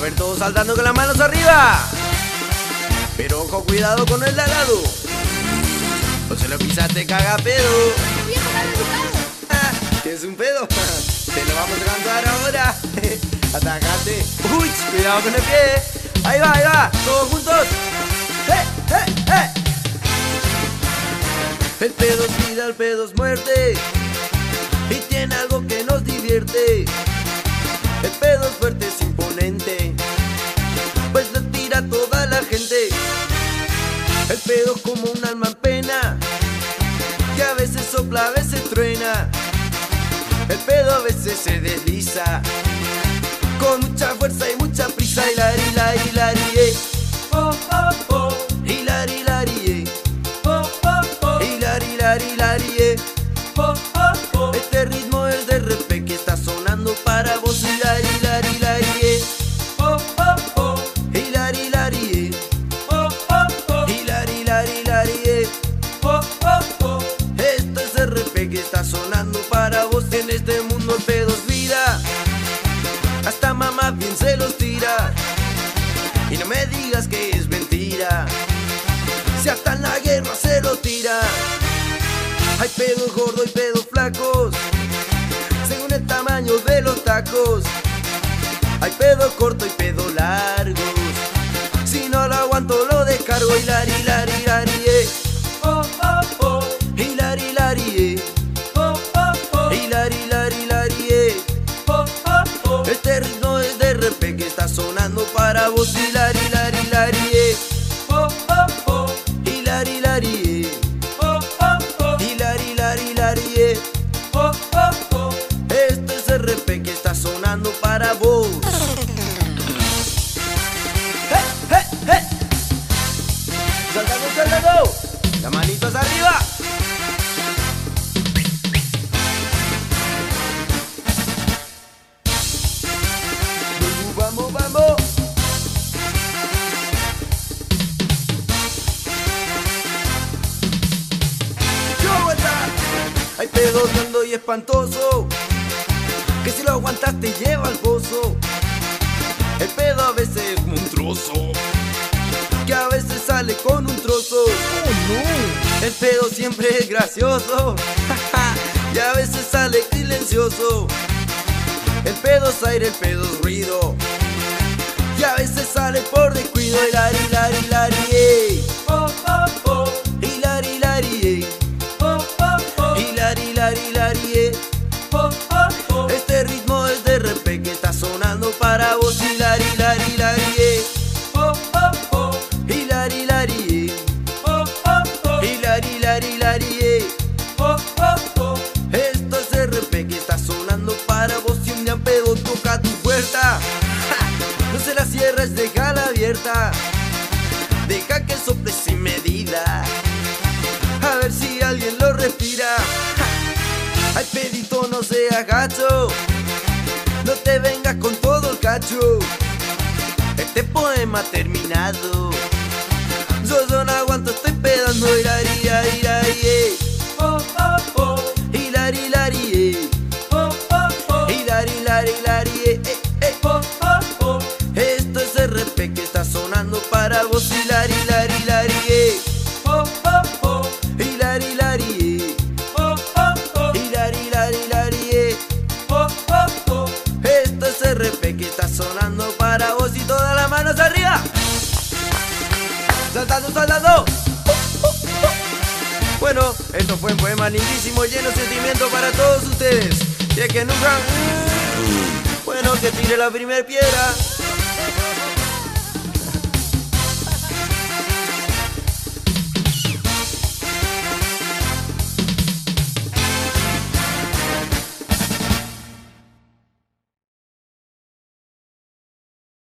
ver, todos saltando con las manos arriba. Pero ojo, cuidado con el de al lado. O se lo pisaste, caga pedo. ¿Qué es un pedo? Te lo vamos a cantar ahora. Atajate. Uy, cuidado con el pie. Ahí va, todos juntos. El pedo es vida, el pedo es muerte. Y tiene algo que nos divierte. El pedo es fuerte, es imponente, pues lo tira toda la gente. El pedo como un alma en pena, que a veces sopla, a veces truena. El pedo a veces se desliza, con mucha fuerza y mucha prisa. Hilari, hilari, hilari, oh, oh, oh. Hilari, hilari, oh, oh, oh. Hilari, hilari, hilari, oh, oh, oh. Este ritmo es de repe que está sonando para vos. Hilari, hilari, hilari, oh, oh, oh. Hilari, hilari, oh, oh, oh. Hilari, hilari, hilari, oh, oh, oh. Esto es RP que está sonando para vos. En este mundo el pedo es vida, hasta mamá bien se los tira. Y no me digas que es mentira, si hasta en la guerra se lo tira. Hay pedos gordos y pedos flacos, según el tamaño de los tacos. Hay pedos cortos y pedos largos, si no lo aguanto lo descargo. Hilari, hilari, hilari, oh, oh, oh. Hilari, hilari, oh, oh, oh. Hilari, hilari, hilari, oh, oh, oh. Este ritmo es de RP que está sonando para vos. Hilari, hilari, hilari, oh, oh, oh. Hilari, hilari, oh, oh, oh. Hilari, hilari, hilari, oh, oh, oh. Esto es RP que está sonando para vos. Saltando, saltando, las manitos arriba. Vamos, vamos. Yo vuelta. Hay pedo hondo y espantoso, que si lo aguantas te lleva al pozo. El pedo a veces es como un trozo, que a veces sale con un trozo. Oh, no. El pedo siempre es gracioso y a veces sale silencioso. El pedo es aire, el pedo es ruido, y a veces sale por descuido. Hilari, hilari, hilari, oh, oh, oh. Hilari, hilari, oh, oh, oh. Hilari, hilari, hilari, oh, oh, oh. Este ritmo es de RP que está sonando para vos. Hilari, hilari, hilari, oh, oh, oh. Hilari, hilari, oh, oh, oh. Hilari, hilari, hilari, oh, oh, oh. Esto es RP que está sonando para vos. Si un día pedo toca tu puerta, no se la cierres, déjala abierta. Deja que sople sin medida, a ver si alguien lo respira. Ay, pedito, no seas gacho, no te vengas con todo el cacho. Este poema ha terminado, yo no aguanto, estoy pedando. Hilari, hilari, hilari, oh, oh, oh. Hilari, hilari, oh, oh, oh. Hilari, hilari, hilari, oh, oh, oh. Esto es RP que está sonando para vos. Hilari, hilari, hilari, oh, oh, oh. Hilari, hilari, oh, oh, oh. Hilari, hilari, hilari, oh, oh, oh. Esto es RP que está sonando para vos. Y todas las manos arriba, saltando, saltando. Bueno, esto fue un poema lindísimo, lleno de sentimiento para todos ustedes. Y es que nunca, bueno, que tire la primera piedra.